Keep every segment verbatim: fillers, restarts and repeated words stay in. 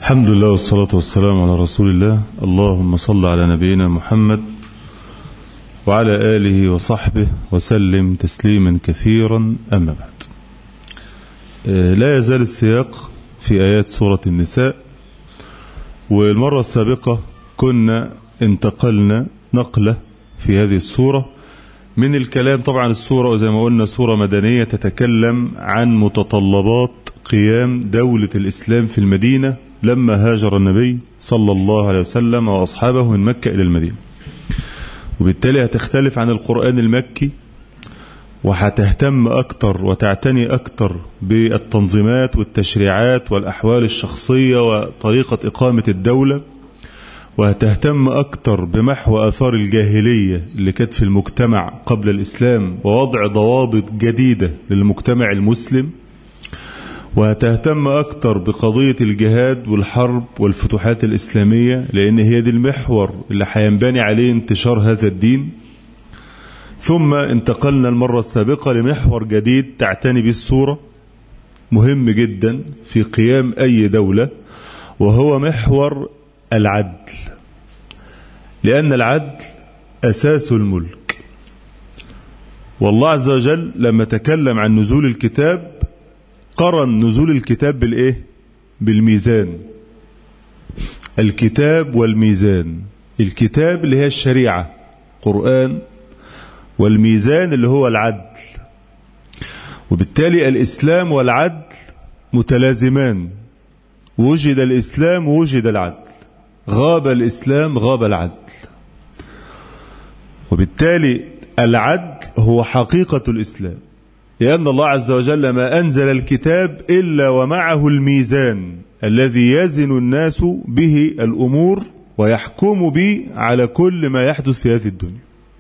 الحمد لله والصلاة والسلام على رسول الله. اللهم صل على نبينا محمد وعلى آله وصحبه وسلم تسليما كثيرا. أما بعد، لا يزال السياق في آيات سورة النساء، والمرة السابقة كنا انتقلنا نقلة في هذه السورة من الكلام. طبعا السورة وزي ما قلنا سورة مدنية تتكلم عن متطلبات قيام دولة الإسلام في المدينة لما هاجر النبي صلى الله عليه وسلم وأصحابه من مكة إلى المدينة، وبالتالي هتختلف عن القرآن المكي، وهتهتم أكتر وتعتني أكتر بالتنظيمات والتشريعات والأحوال الشخصية وطريقة إقامة الدولة، وهتهتم أكتر بمحو آثار الجاهلية اللي كانت في المجتمع قبل الإسلام ووضع ضوابط جديدة للمجتمع المسلم، وهتهتم أكتر بقضية الجهاد والحرب والفتوحات الإسلامية، لأن هي دي المحور اللي هينبني عليه انتشار هذا الدين. ثم انتقلنا المرة السابقة لمحور جديد تعتني به السورة، مهم جدا في قيام أي دولة، وهو محور العدل، لأن العدل أساس الملك. والله عز وجل لما تكلم عن نزول الكتاب قرن نزول الكتاب بالإيه؟ بالميزان. الكتاب والميزان، الكتاب اللي هي الشريعة قرآن، والميزان اللي هو العدل. وبالتالي الإسلام والعدل متلازمان، وجد الإسلام ووجد العدل، غاب الإسلام غاب العدل. وبالتالي العدل هو حقيقة الإسلام، لأن الله عز وجل ما أنزل الكتاب إلا ومعه الميزان الذي يزن الناس به الأمور ويحكم به على كل ما يحدث في هذه الدنيا.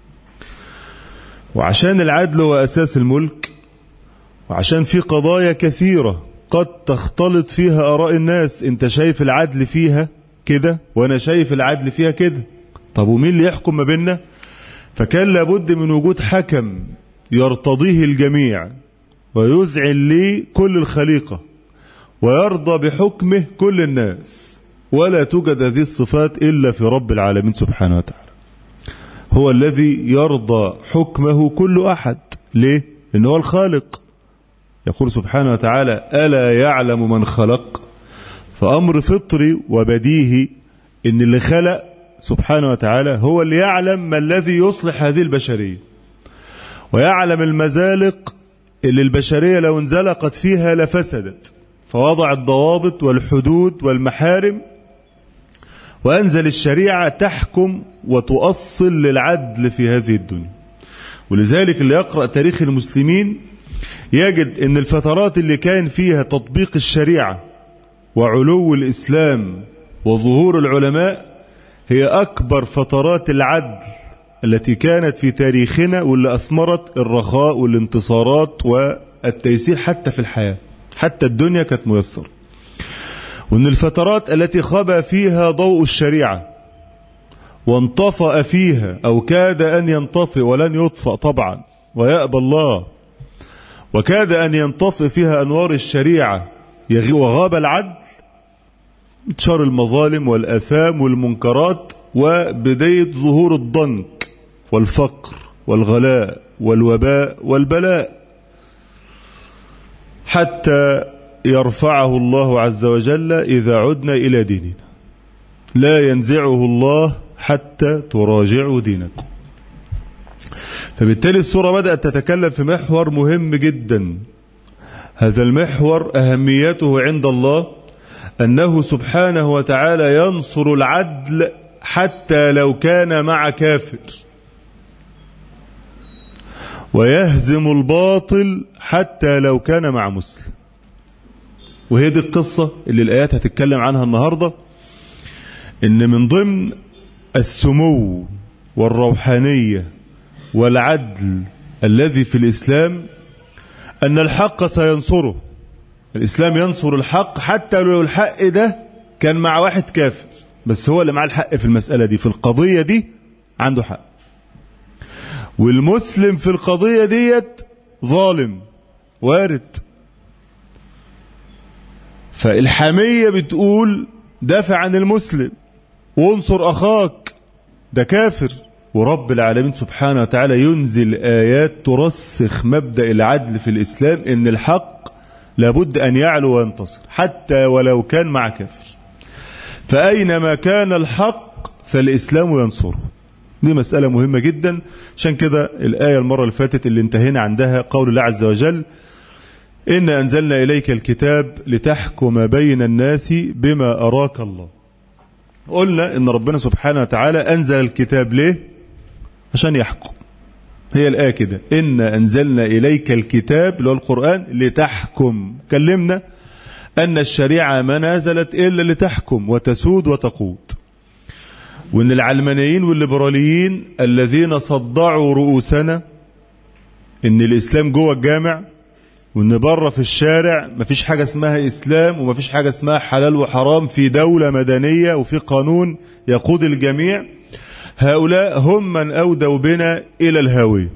وعشان العدل هو أساس الملك، وعشان في قضايا كثيرة قد تختلط فيها آراء الناس، انت شايف العدل فيها كده وانا شايف العدل فيها كده، طب ومين اللي يحكم ما بيننا؟ فكان لابد من وجود حكم يرتضيه الجميع ويذعن لي كل الخليقة ويرضى بحكمه كل الناس، ولا توجد هذه الصفات إلا في رب العالمين سبحانه وتعالى. هو الذي يرضى حكمه كل أحد. ليه؟ لأنه هو الخالق. يقول سبحانه وتعالى: ألا يعلم من خلق؟ فأمر فطري وبديهي إن اللي خلق سبحانه وتعالى هو اللي يعلم ما الذي يصلح هذه البشرية، ويعلم المزالق اللي البشرية لو انزلقت فيها لفسدت، فوضع الضوابط والحدود والمحارم، وأنزل الشريعة تحكم وتؤصل للعدل في هذه الدنيا. ولذلك اللي يقرأ تاريخ المسلمين يجد أن الفترات اللي كان فيها تطبيق الشريعة وعلو الإسلام وظهور العلماء هي أكبر فترات العدل التي كانت في تاريخنا، واللي أثمرت الرخاء والانتصارات والتيسير حتى في الحياة، حتى الدنيا كانت ميسرة. وأن الفترات التي خبى فيها ضوء الشريعة وانطفأ فيها أو كاد أن ينطفئ ولن يطفأ طبعا ويأبى الله، وكاد أن ينطفئ فيها أنوار الشريعة وغاب العدل، انتشار المظالم والآثام والمنكرات وبداية ظهور الضنك والفقر والغلاء والوباء والبلاء، حتى يرفعه الله عز وجل إذا عدنا إلى ديننا. لا ينزعه الله حتى تراجعوا دينكم. فبالتالي السورة بدأت تتكلم في محور مهم جدا. هذا المحور أهميته عند الله أنه سبحانه وتعالى ينصر العدل حتى لو كان مع كافر، ويهزم الباطل حتى لو كان مع مسلم. وهي دي القصة اللي الآيات هتتكلم عنها النهاردة، إن من ضمن السمو والروحانية والعدل الذي في الإسلام أن الحق سينصره. الإسلام ينصر الحق حتى لو الحق ده كان مع واحد كافر، بس هو اللي معاه الحق في المسألة دي، في القضية دي عنده حق. والمسلم في القضية ديت ظالم وارد. فالحامية بتقول دافع عن المسلم وانصر أخاك، ده كافر. ورب العالمين سبحانه وتعالى ينزل آيات ترسخ مبدأ العدل في الإسلام، إن الحق لابد أن يعلو وينتصر حتى ولو كان مع كافر. فأينما كان الحق فالإسلام ينصره. دي مسألة مهمة جدا. عشان كده الآية المرة اللي فاتت اللي انتهينا عندها قول الله عز وجل: إن أنزلنا إليك الكتاب لتحكم بين الناس بما أراك الله. قلنا إن ربنا سبحانه وتعالى أنزل الكتاب ليه؟ عشان يحكم. هي الآية كده: إن أنزلنا إليك الكتاب اللي هو القرآن لتحكم. كلمنا أن الشريعة ما نزلت إلا لتحكم وتسود وتقود، وإن العلمانيين والليبراليين الذين صدعوا رؤوسنا إن الإسلام جوه الجامع وإن بره في الشارع مفيش حاجة اسمها إسلام ومفيش حاجة اسمها حلال وحرام في دولة مدنية وفي قانون يقود الجميع، هؤلاء هم من أودوا بنا إلى الهاوية.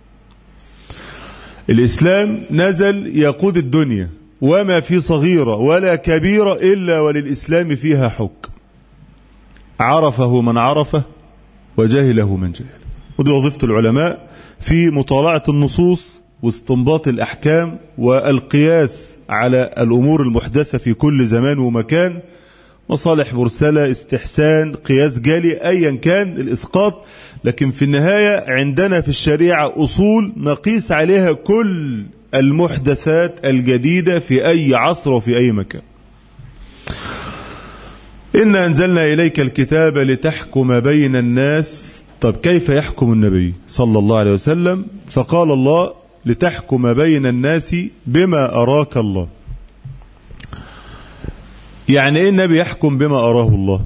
الإسلام نزل يقود الدنيا، وما في صغيرة ولا كبيرة إلا وللإسلام فيها حكم، عرفه من عرفه وجهله من جهل. ودي وظيفة العلماء في مطالعة النصوص واستنباط الأحكام والقياس على الأمور المحدثة في كل زمان ومكان، مصالح مرسلة، استحسان، قياس جالي، أيا كان الإسقاط. لكن في النهاية عندنا في الشريعة أصول نقيس عليها كل المحدثات الجديدة في أي عصر وفي أي مكان. إن أنزلنا إليك الكتاب لتحكم بين الناس. طب كيف يحكم النبي صلى الله عليه وسلم؟ فقال الله: لتحكم بين الناس بما أراك الله. يعني إيه النبي يحكم بما أراه الله؟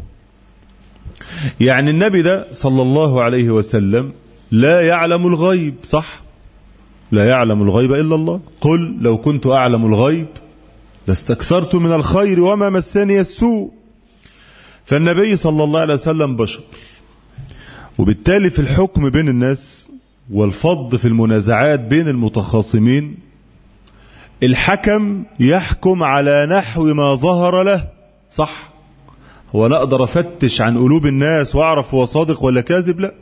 يعني النبي ده صلى الله عليه وسلم لا يعلم الغيب، صح؟ لا يعلم الغيب إلا الله. قل لو كنت أعلم الغيب لاستكثرت من الخير وما مسني السوء. فالنبي صلى الله عليه وسلم بشر، وبالتالي في الحكم بين الناس والفض في المنازعات بين المتخاصمين الحكم يحكم على نحو ما ظهر له، صح؟ هو لا أقدر أفتش عن قلوب الناس وأعرف هو صادق ولا كاذب؟ لا.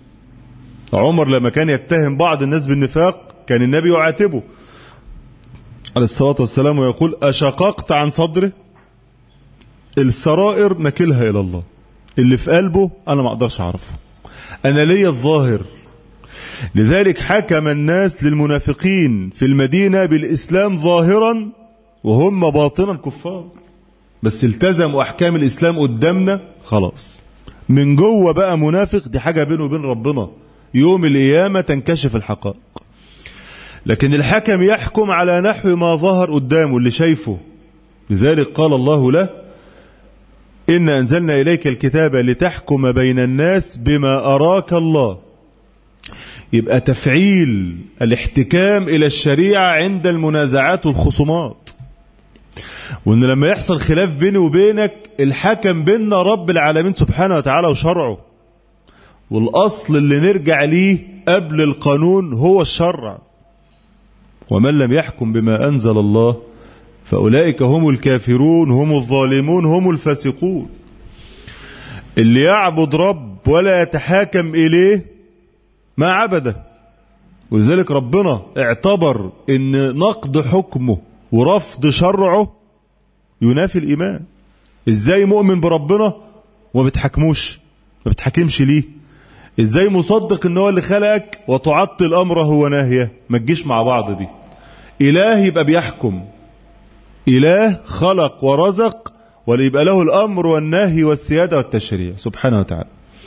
عمر لما كان يتهم بعض الناس بالنفاق كان النبي يعاتبه عليه الصلاة والسلام ويقول: أشققت عن صدره؟ السرائر نكلها إلى الله، اللي في قلبه أنا ما أقدرش أعرفه، أنا لي الظاهر. لذلك حكم الناس للمنافقين في المدينة بالإسلام ظاهرا وهم باطنا كفار، بس التزموا أحكام الإسلام قدامنا خلاص. من جوه بقى منافق، دي حاجة بينه وبين ربنا، يوم القيامة تنكشف الحقائق. لكن الحكم يحكم على نحو ما ظهر قدامه اللي شايفه. لذلك قال الله له: إن أنزلنا إليك الكتاب لتحكم بين الناس بما أراك الله. يبقى تفعيل الاحتكام إلى الشريعة عند المنازعات والخصومات، وإن لما يحصل خلاف بيني وبينك الحكم بيننا رب العالمين سبحانه وتعالى وشرعه، والأصل اللي نرجع ليه قبل القانون هو الشرع. ومن لم يحكم بما أنزل الله فأولئك هم الكافرون، هم الظالمون، هم الفاسقون. اللي يعبد رب ولا يتحاكم إليه ما عبده. ولذلك ربنا اعتبر ان نقد حكمه ورفض شرعه ينافي الإيمان. ازاي مؤمن بربنا وما بتحكموش، ما بتحكمش ليه؟ ازاي مصدق ان هو اللي خلقك وتعطل امره ونهيه؟ ما تجيش مع بعض دي. اله يبقى بيحكم، اله خلق ورزق، وليبقى له الامر والنهي والسياده والتشريع سبحانه وتعالى.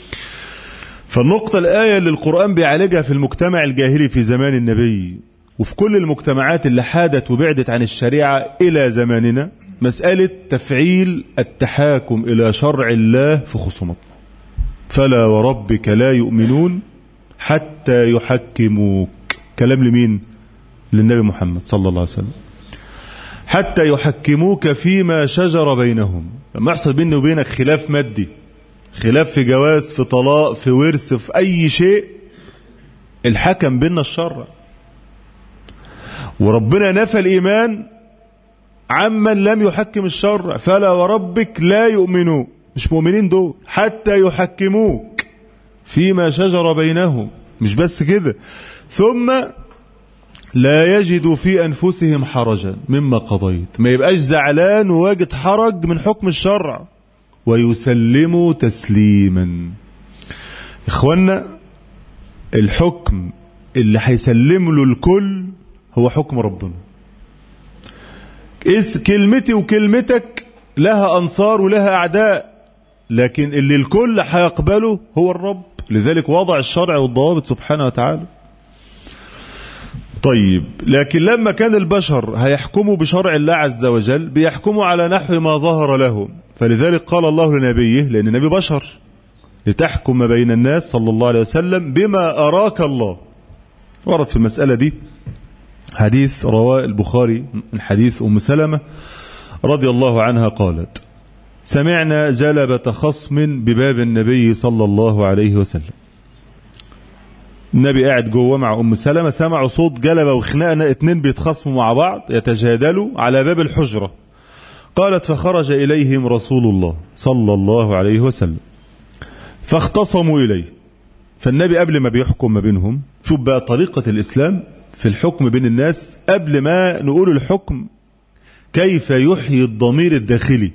فالنقطة الآية اللي القرآن بيعالجها في المجتمع الجاهلي في زمان النبي وفي كل المجتمعات اللي حادت وبعدت عن الشريعة إلى زماننا، مسألة تفعيل التحاكم إلى شرع الله في خصومتنا. فلا وربك لا يؤمنون حتى يحكموك. كلام لمين؟ للنبي محمد صلى الله عليه وسلم. حتى يحكموك فيما شجر بينهم. لما يحصل بيني وبينك خلاف مادي، خلاف في جواز، في طلاق، في ورث، في أي شيء، الحكم بيننا الشرع. وربنا نفى الإيمان عمن لم يحكم الشرع فلا وربك لا يؤمنون، مش مؤمنين دول حتى يحكموك فيما شجر بينهم. مش بس كده، ثم لا يجدوا في أنفسهم حرجا مما قضيت، ما يبقاش زعلان وواجد حرج من حكم الشرع، ويسلموا تسليما. إخوانا، الحكم اللي هيسلم له الكل هو حكم ربنا. إس كلمتي وكلمتك لها أنصار ولها أعداء، لكن اللي الكل هيقبله هو الرب. لذلك وضع الشرع والضوابط سبحانه وتعالى. طيب، لكن لما كان البشر هيحكموا بشرع الله عز وجل بيحكموا على نحو ما ظهر لهم، فلذلك قال الله لنبيه، لأن النبي بشر، لتحكم بين الناس صلى الله عليه وسلم بما أراك الله. ورد في المسألة دي حديث رواه البخاري من حديث أم سلمة رضي الله عنها قالت: سمعنا جلبة خصم بباب النبي صلى الله عليه وسلم. النبي قاعد جوه مع أم سلمة، سمعوا صوت جلبة وخناقنا، اتنين بيتخاصموا مع بعض يتجادلوا على باب الحجرة. قالت: فخرج إليهم رسول الله صلى الله عليه وسلم فاختصموا إليه. فالنبي قبل ما بيحكم ما بينهم، شوف بقى طريقة الإسلام في الحكم بين الناس، قبل ما نقول الحكم كيف يحيي الضمير الداخلي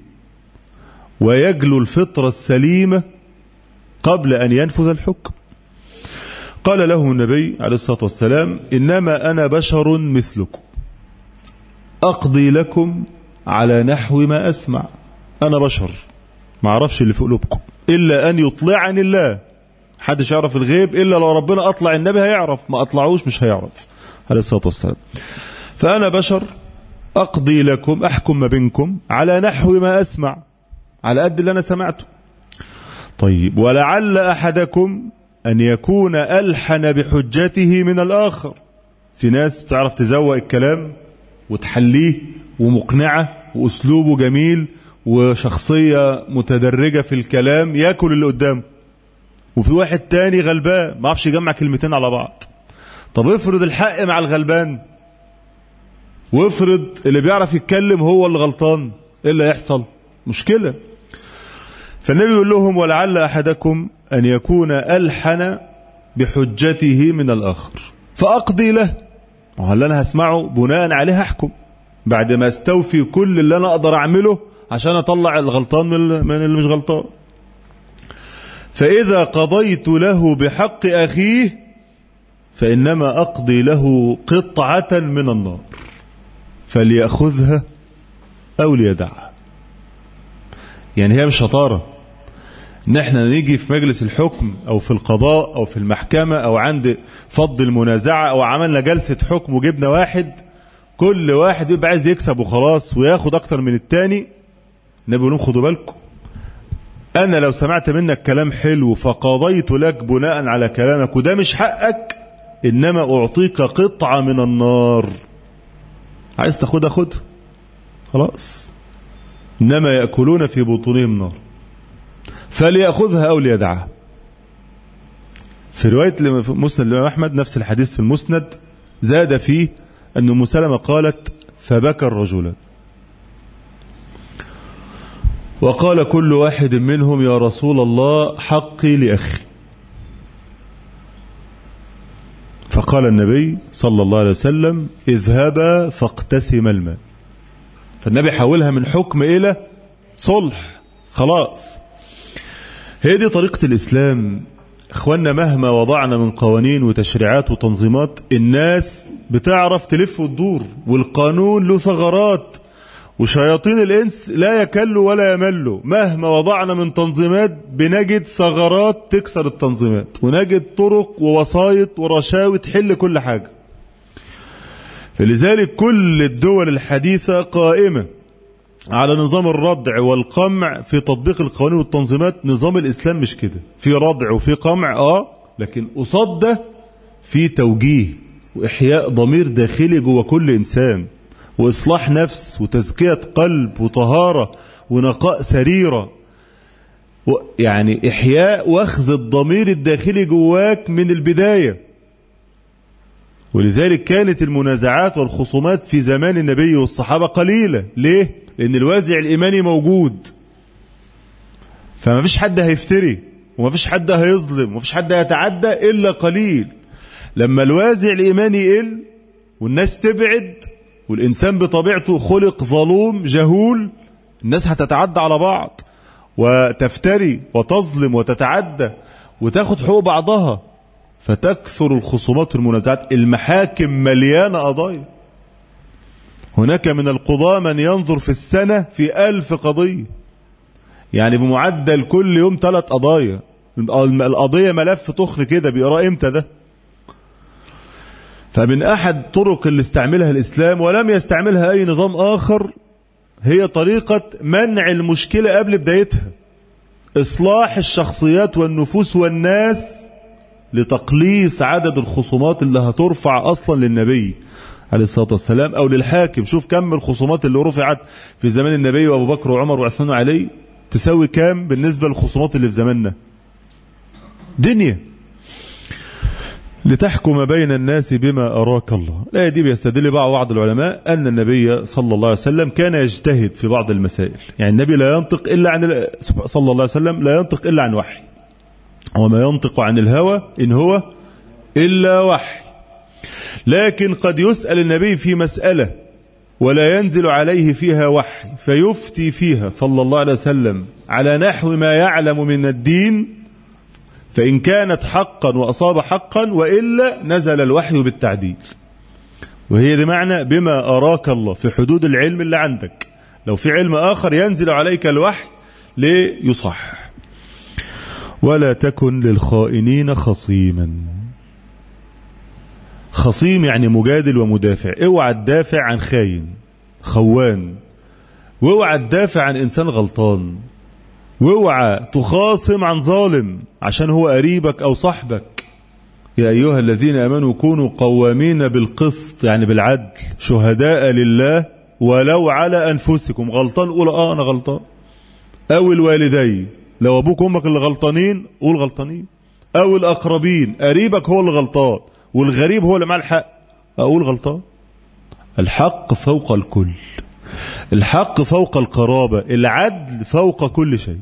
ويجلو الفطرة السليمة قبل أن ينفذ الحكم. قال له النبي عليه الصلاة والسلام: إنما أنا بشر مثلكم أقضي لكم على نحو ما أسمع. أنا بشر، ما أعرفش اللي في قلوبكم إلا أن يطلعني الله. حدش يعرف الغيب إلا لو ربنا أطلع النبي هيعرف، ما أطلعوش مش هيعرف عليه الصلاة والسلام. فأنا بشر أقضي لكم، أحكم ما بينكم على نحو ما أسمع، على قد اللي أنا سمعته. طيب، ولعل أحدكم أن يكون ألحن بحجته من الآخر. في ناس بتعرف تزوق الكلام وتحليه ومقنعة وأسلوبه جميل وشخصية متدرجة في الكلام يأكل اللي قدامه، وفي واحد تاني غلبان ما عرفش يجمع كلمتين على بعض. طب افرض الحق مع الغلبان، وافرض اللي بيعرف يتكلم هو اللي غلطان، ايه اللي هيحصل؟ مشكلة. فالنبي يقول لهم: ولعل أحدكم أن يكون ألحن بحجته من الآخر فأقضي له. اللي أنا هسمعه بناء عليه أحكم بعد ما استوفي كل اللي أنا أقدر أعمله عشان أطلع الغلطان من اللي مش غلطان. فإذا قضيت له بحق أخيه فإنما أقضي له قطعة من النار فليأخذها أو ليدعها. يعني هي مش شطارة ان احنا نيجي في مجلس الحكم او في القضاء او في المحكمة او عند فض المنازعة او عملنا جلسة حكم وجبنا واحد، كل واحد يبقى عايز يكسب وخلاص وياخد اكتر من التاني. النبي يقول لهم: خدوا بالكم، انا لو سمعت منك كلام حلو فقضيت لك بناء على كلامك وده مش حقك، انما اعطيك قطعة من النار. عايز تاخدها خدها خلاص. انما يأكلون في بطونهم نار فليأخذها أو ليدعها. في رواية مسند الإمام أحمد نفس الحديث في المسند زاد فيه أن أم سلمة قالت: فبكى الرجلان وقال كل واحد منهم: يا رسول الله حقي لأخي. فقال النبي صلى الله عليه وسلم: اذهبا فاقتسما المال. فالنبي حولها من حكم إلى صلح خلاص. هي دي طريقة الإسلام. إخواننا، مهما وضعنا من قوانين وتشريعات وتنظيمات، الناس بتعرف تلف وتدور، والقانون له ثغرات، وشياطين الإنس لا يكلوا ولا يملوا. مهما وضعنا من تنظيمات بنجد ثغرات تكسر التنظيمات، ونجد طرق ووسايط ورشاوي تحل كل حاجة. فلذلك كل الدول الحديثة قائمة على نظام الردع والقمع في تطبيق القوانين والتنظيمات. نظام الإسلام مش كده، في ردع وفي قمع اه لكن قصاد ده في توجيه وإحياء ضمير داخلي جوه كل إنسان، وإصلاح نفس وتزكية قلب وطهارة ونقاء سريرة. يعني إحياء واخذ الضمير الداخلي جواك من البداية. ولذلك كانت المنازعات والخصومات في زمان النبي والصحابة قليلة. ليه؟ لأن الوازع الإيماني موجود، فما فيش حد هيفتري وما فيش حد هيظلم وما فيش حد هيتعدى إلا قليل. لما الوازع الإيماني يقل والناس تبعد والإنسان بطبيعته خلق ظلوم جهول، الناس هتتعدى على بعض وتفتري وتظلم وتتعدى وتاخد حقوق بعضها، فتكثر الخصومات والمنازعات. المحاكم مليانة قضايا، هناك من القضاة من ينظر في السنة في ألف قضية، يعني بمعدل كل يوم ثلاث قضايا. القضية ملف تخن كده، بيقرأ امتى ده؟ فمن أحد طرق اللي استعملها الإسلام ولم يستعملها أي نظام آخر هي طريقة منع المشكلة قبل بدايتها، إصلاح الشخصيات والنفوس والناس لتقليص عدد الخصومات اللي هترفع أصلا للنبي عليه الصلاة والسلام أو للحاكم. شوف كم الخصومات اللي رفعت في زمان النبي وأبو بكر وعمر وعثمان وعلي تساوي كام بالنسبة للخصومات اللي في زماننا؟ دنيا. لتحكم بين الناس بما أراك الله. الآية دي بيستدل بعض العلماء أن النبي صلى الله عليه وسلم كان يجتهد في بعض المسائل، يعني النبي لا ينطق إلا عن صلى الله عليه وسلم لا ينطق إلا عن وحي، وما ينطق عن الهوى إن هو إلا وحي. لكن قد يسأل النبي في مسألة ولا ينزل عليه فيها وحي فيفتي فيها صلى الله عليه وسلم على نحو ما يعلم من الدين، فإن كانت حقا وأصاب حقا، وإلا نزل الوحي بالتعديل. وهي دي معنى بما أراك الله، في حدود العلم اللي عندك. لو في علم آخر ينزل عليك الوحي ليصحح. ولا تكن للخائنين خصيما. خصيم يعني مجادل ومدافع. اوعى تدافع عن خاين خوان، واوعى تدافع عن إنسان غلطان، واوعى تخاصم عن ظالم عشان هو قريبك أو صاحبك. يا أيها الذين آمنوا كونوا قوامين بالقسط، يعني بالعدل، شهداء لله ولو على أنفسكم. غلطان قول آه أنا غلطان، أو الوالدين، لو أبوك وأمك اللي غلطانين قول غلطانين، أو الأقربين، قريبك هو اللي غلطان والغريب هو اللي مع الحق أقول غلطان. الحق فوق الكل، الحق فوق القرابة، العدل فوق كل شيء.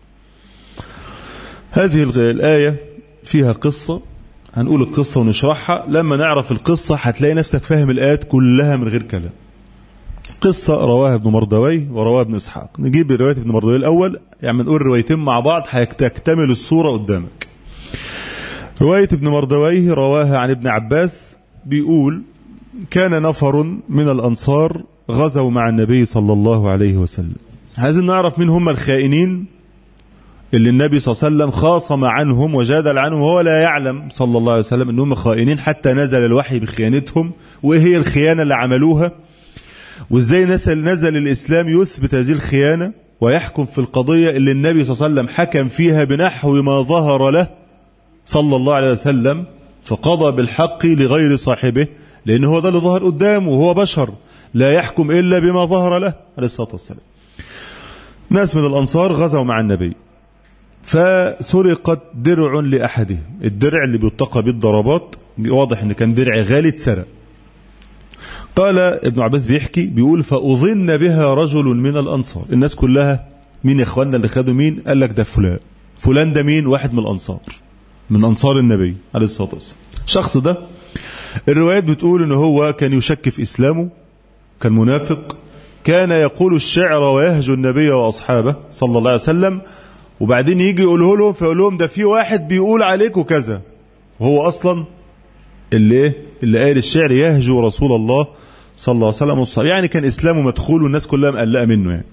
هذه الآية فيها قصة، هنقول القصة ونشرحها. لما نعرف القصة هتلاقي نفسك فاهم الآيات كلها من غير كلام. قصة رواها ابن مردوي ورواها ابن إسحاق. نجيب رواية ابن مردوي الأول، يعني نقول روايتين مع بعض هتكتمل الصورة قدامك. رواية ابن مردوي رواها عن ابن عباس، بيقول كان نفر من الأنصار غزوا مع النبي صلى الله عليه وسلم. عايزين نعرف مين هم الخائنين اللي النبي صلى الله عليه وسلم خاصم عنهم وجادل عنهم وهو لا يعلم صلى الله عليه وسلم انهم خائنين حتى نزل الوحي بخيانتهم، وايه هي الخيانة اللي عملوها، وازاي نزل, نزل الإسلام يثبت هذه الخيانة ويحكم في القضية اللي النبي صلى الله عليه وسلم حكم فيها بنحو ما ظهر له صلى الله عليه وسلم، فقضى بالحق لغير صاحبه، لأن هو ده اللي ظهر قدامه وهو بشر لا يحكم إلا بما ظهر له عليه الصلاة والسلام. ناس من الأنصار غزوا مع النبي، فسرقت درع لأحدهم. الدرع اللي بيتقى بالضربات، واضح ان كان درع غالي اتسرق. قال ابن عباس بيحكي بيقول فأظن بها رجل من الأنصار. الناس كلها مين يا اخواننا اللي خدوا مين؟ قال لك ده فلان. فلان ده مين؟ واحد من الأنصار، من أنصار النبي عليه الصلاة والسلام. الشخص ده الروايات بتقول ان هو كان يشك في إسلامه، كان منافق، كان يقول الشعر ويهجو النبي وأصحابه صلى الله عليه وسلم، وبعدين يجي يقوله لهم فيقول لهم ده في واحد بيقول عليكم كذا، وهو أصلا اللي ايه اللي قال الشعر يهجو رسول الله صلى الله عليه وسلم والصحابة. يعني كان إسلامه مدخول والناس كلها مقلقة منه يعني.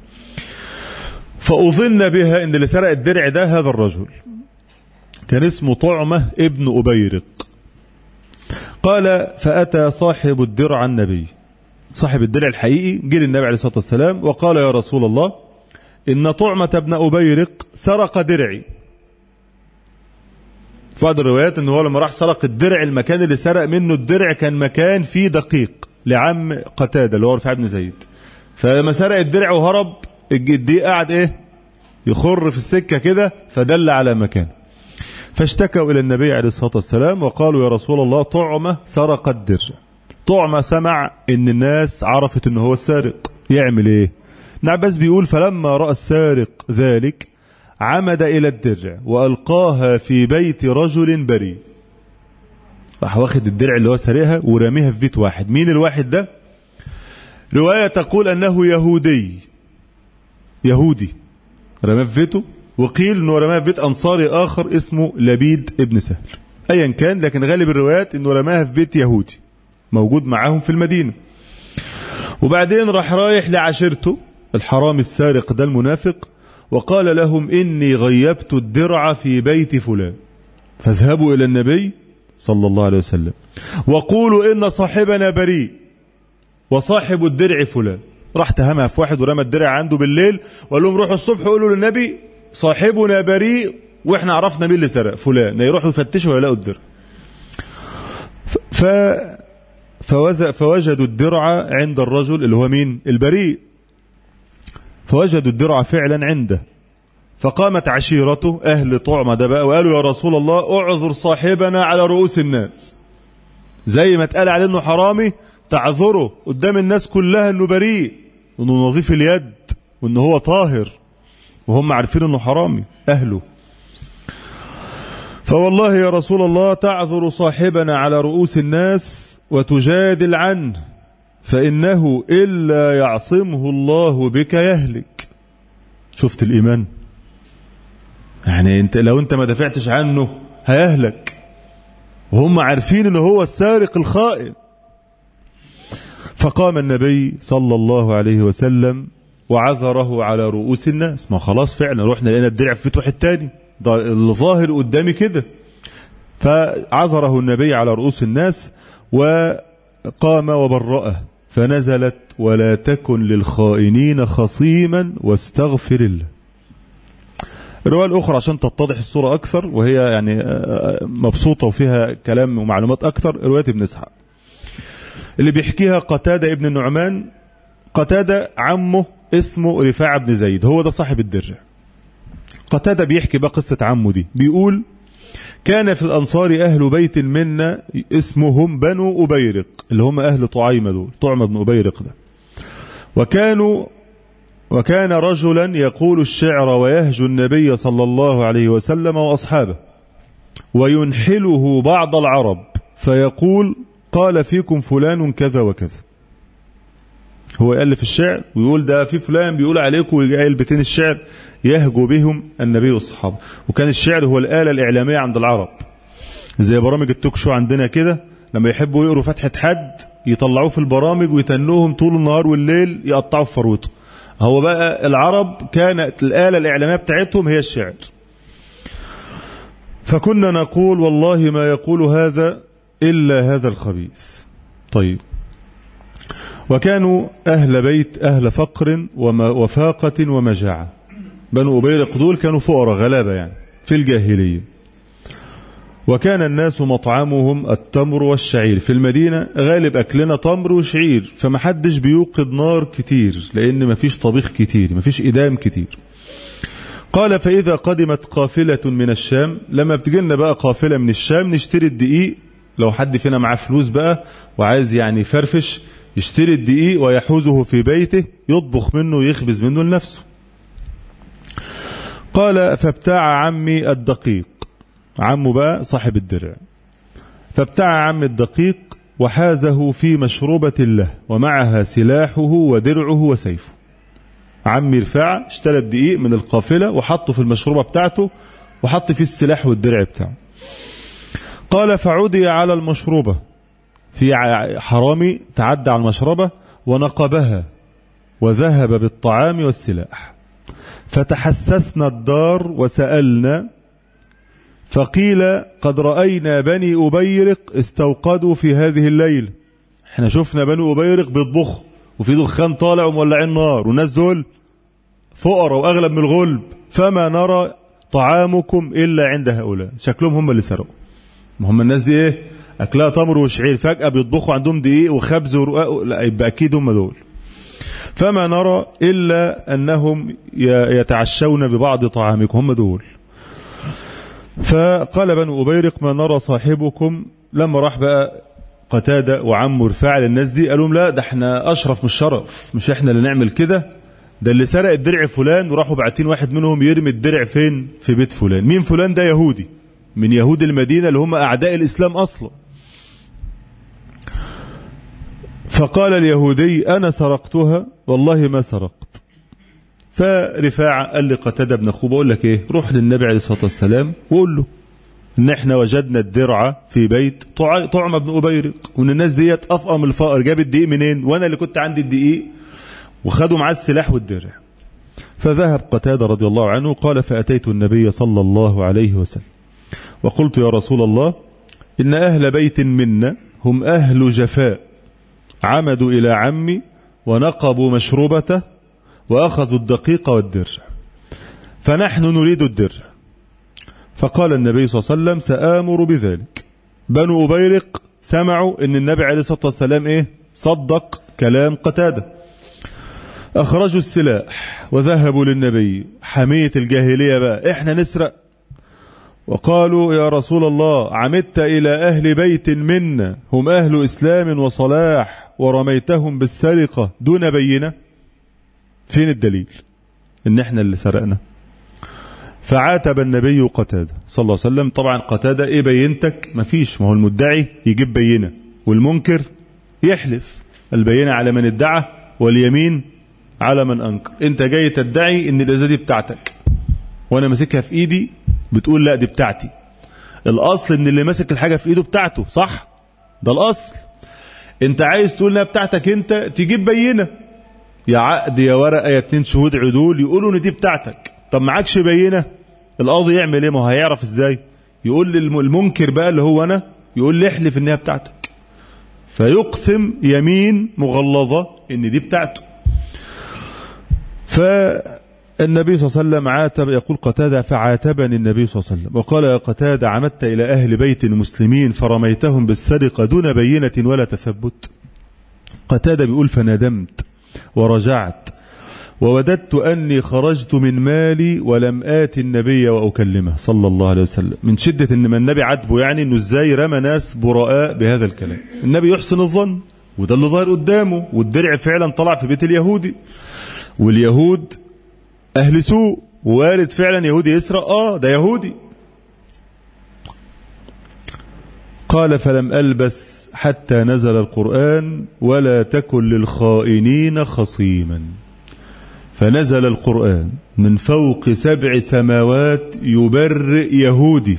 فأظن بها ان اللي سرق الدرع ده هذا الرجل كان اسمه طعمة ابن أبيرق. قال فأتى صاحب الدرع النبي، صاحب الدرع الحقيقي جه للنبي عليه الصلاة والسلام وقال يا رسول الله إن طعمة ابن أبيرق سرق درعي. في بعض الروايات إن هو لما راح سرق الدرع، المكان اللي سرق منه الدرع كان مكان فيه دقيق لعم قتادة اللي هو رفاعة بن زيد. فلما سرق الدرع وهرب، الجدي قاعد إيه يخر في السكة كده، فدل على مكان. فاشتكوا إلى النبي عليه الصلاة والسلام وقالوا: يا رسول الله، طعمة سرق الدرع. طعمة سمع إن الناس عرفت إنه هو السارق، يعمل إيه؟ ابن عباس بيقول: فلما رأى السارق ذلك عمد إلى الدرع وألقاها في بيت رجل بريء. راح واخد الدرع اللي هو سارقها ورميها في بيت واحد. مين الواحد ده؟ رواية تقول أنه يهودي يهودي رماه في بيته، وقيل أنه رماه في بيت أنصاري آخر اسمه لبيد ابن سهل. أيا كان، لكن غالب الروايات أنه رماها في بيت يهودي موجود معاهم في المدينة. وبعدين راح رايح لعشيرته الحرام السارق ده المنافق، وقال لهم: إني غيبت الدرع في بيت فلان، فاذهبوا إلى النبي صلى الله عليه وسلم وقولوا إن صاحبنا بريء وصاحب الدرع فلان. راح تهمها في واحد ورمى الدرع عنده بالليل وقال لهم: روحوا الصبح قولوا للنبي صاحبنا بريء واحنا عرفنا مين اللي سرق فلان. يروحوا يفتشوا ويلاقوا الدرع. ف... فوجدوا الدرع عند الرجل اللي هو مين؟ البريء. فوجدوا الدرع فعلا عنده، فقامت عشيرته أهل طعمة ده بقى وقالوا: يا رسول الله، اعذر صاحبنا على رؤوس الناس. زي ما اتقال عليه انه حرامي، تعذره قدام الناس كلها انه بريء وانه نظيف اليد وانه هو طاهر، وهم عارفين انه حرامي أهله. فوالله يا رسول الله، تعذر صاحبنا على رؤوس الناس وتجادل عنه، فإنه إلا يعصمه الله بك يهلك. شفت الإيمان؟ يعني انت لو انت ما دافعتش عنه هيهلك، وهم عارفين انه هو السارق الخائن. فقام النبي صلى الله عليه وسلم وعذره على رؤوس الناس. ما خلاص فعلا رحنا لقينا الدرع في بيت واحد تاني، ده الظاهر قدامي كده. فعذره النبي على رؤوس الناس وقام وبرأه، فنزلت: ولا تكن للخائنين خصيما واستغفر الله. الرواية الأخرى عشان تتضح الصورة أكثر، وهي يعني مبسوطة وفيها كلام ومعلومات أكثر، رواية ابن إسحاق اللي بيحكيها قتادة ابن النعمان. قتادة عمه اسمه رفاعة بن زيد، هو ده صاحب الدرع. قتادة بيحكي بقى قصة عمه دي، بيقول: كان في الأنصار أهل بيت منا اسمهم بنو أبيرق، اللي هم أهل طعيمة دول، طعمة بن أبيرق ده. وكانوا وكان رجلا يقول الشعر ويهجو النبي صلى الله عليه وسلم وأصحابه، وينحله بعض العرب فيقول: قال فيكم فلان كذا وكذا. هو يألف الشعر ويقول ده في فلان بيقول عليكم، ويجي البيتين الشعر يهجو بهم النبي والصحابة. وكان الشعر هو الآلة الإعلامية عند العرب، زي برامج التوك شو عندنا كده، لما يحبوا يقروا فتحة حد يطلعوه في البرامج ويتنوهم طول النهار والليل يقطعوا في فروته. هو بقى العرب كانت الآلة الإعلامية بتاعتهم هي الشعر. فكنا نقول: والله ما يقول هذا إلا هذا الخبيث. طيب، وكانوا أهل بيت أهل فقر وفاقة ومجاعة. بنو أبيرق دول كانوا فقراء غلابة يعني في الجاهلية. وكان الناس مطعمهم التمر والشعير. في المدينة غالب أكلنا تمر وشعير، فمحدش بيوقد نار كتير لأن مفيش طبيخ كتير، مفيش إدام كتير. قال: فإذا قدمت قافلة من الشام، لما بتجينا بقى قافلة من الشام نشتري الدقيق، لو حد فينا معاه فلوس بقى وعايز يعني فرفش يشتري الدقيق ويحوزه في بيته يطبخ منه ويخبز منه لنفسه. قال: فابتاع عمي الدقيق، عمه بقى صاحب الدرع، فابتاع عمي الدقيق وحازه في مشروبة له ومعها سلاحه ودرعه وسيفه. عمي رفاعة اشترى الدقيق من القافلة وحطه في المشروبة بتاعته وحط فيه السلاح والدرع بتاعه. قال: فعدي على المشروبة، في حرامي تعدى على المشربة ونقبها وذهب بالطعام والسلاح، فتحسسنا الدار وسألنا، فقيل: قد رأينا بني أبيرق استوقدوا في هذه الليل. احنا شفنا بني أبيرق بيطبخوا وفي دخان طالع ومولعين نار، والناس دول فقراء وأغلب من الغلب، فما نرى طعامكم إلا عند هؤلاء. شكلهم هم اللي سرقوا. ما هم الناس دي ايه؟ أكلها تمر وشعير، فجأة بيطبخوا عندهم دقيق وخبز ورقاق، لا يبقى أكيد هم دول. فما نرى إلا أنهم يتعشون ببعض طعامكم، هم دول. فقال بنو أبيرق ما نرى صاحبكم. لما راح بقى قتادة وعمه رفاعة للناس دي قالوا لا ده احنا أشرف من الشرف، مش احنا اللي نعمل كده، ده اللي سرق الدرع فلان، وراحوا باعتين واحد منهم يرمي الدرع فين؟ في بيت فلان. مين فلان ده؟ يهودي من يهود المدينة اللي هم أعداء الإسلام أصلا. فقال اليهودي أنا سرقتها والله ما سرقت. فرفاعة قال لقتادة بن أخوه بقول لك إيه، روح للنبي عليه الصلاة والسلام وقول له إن إحنا وجدنا الدرع في بيت طعم بن أبيرق، وإن الناس ديت أفقم الفقر، جاب الدقيق منين؟ وأنا اللي كنت عندي الدقيق، وخدوا معاه السلاح والدرع. فذهب قتادة رضي الله عنه قال فأتيت النبي صلى الله عليه وسلم وقلت يا رسول الله إن أهل بيت منا هم أهل جفاء، عمدوا إلى عمي ونقبوا مشروبته وأخذوا الدقيق والدرع، فنحن نريد الدرع. فقال النبي صلى الله عليه وسلم سآمر بذلك. بنو أبيرق سمعوا أن النبي عليه الصلاة والسلام إيه؟ صدق كلام قتادة. أخرجوا السلاح وذهبوا للنبي، حمية الجاهلية بقى، إحنا نسرق. وقالوا يا رسول الله عمدت إلى أهل بيت منا هم أهل إسلام وصلاح ورميتهم بالسرقة دون بينة، فين الدليل إن إحنا اللي سرقنا؟ فعاتب النبي قتادة صلى الله عليه وسلم. طبعا قتادة إيه بينتك؟ مفيش، ما هو المدعي يجيب بينة والمنكر يحلف، البينة على من ادعى واليمين على من أنكر. أنت جاي تدعي إن الإزازة دي بتاعتك وأنا ماسكها في إيدي، بتقول لا دي بتاعتي. الأصل إن اللي ماسك الحاجة في إيده بتاعته، صح؟ ده الأصل. أنت عايز تقول إنها بتاعتك أنت، تجيب بينة، يا عقد يا ورقة يا اتنين شهود عدول يقولوا إن دي بتاعتك. طب معكش بينة، القاضي يعمل إيه؟ ما هو هيعرف إزاي؟ يقول للمنكر بقى اللي هو أنا، يقول لي احلف إنها بتاعتك، فيقسم يمين مغلظة إن دي بتاعته. فالنبي صلى الله عليه وسلم عاتب، يقول قتادة فعاتبني النبي صلى الله عليه وسلم وقال يا قتادة عمدت إلى أهل بيت المسلمين فرميتهم بالسرقة دون بينة ولا تثبت. قتادة بيقول فندمت ورجعت ووددت أني خرجت من مالي ولم آتي النبي وأكلمه صلى الله عليه وسلم، من شدة إن ما النبي عاتبه، يعني إنه إزاي رمى ناس براء بهذا الكلام. النبي يحسن الظن، وده اللي ظاهر قدامه، والدرع فعلا طلع في بيت اليهودي، واليهود أهل سوء، ووارد فعلا يهودي يسرق، آه ده يهودي. قال فلم ألبس حتى نزل القرآن ولا تكن للخائنين خصيما. فنزل القرآن من فوق سبع سماوات يبرئ يهودي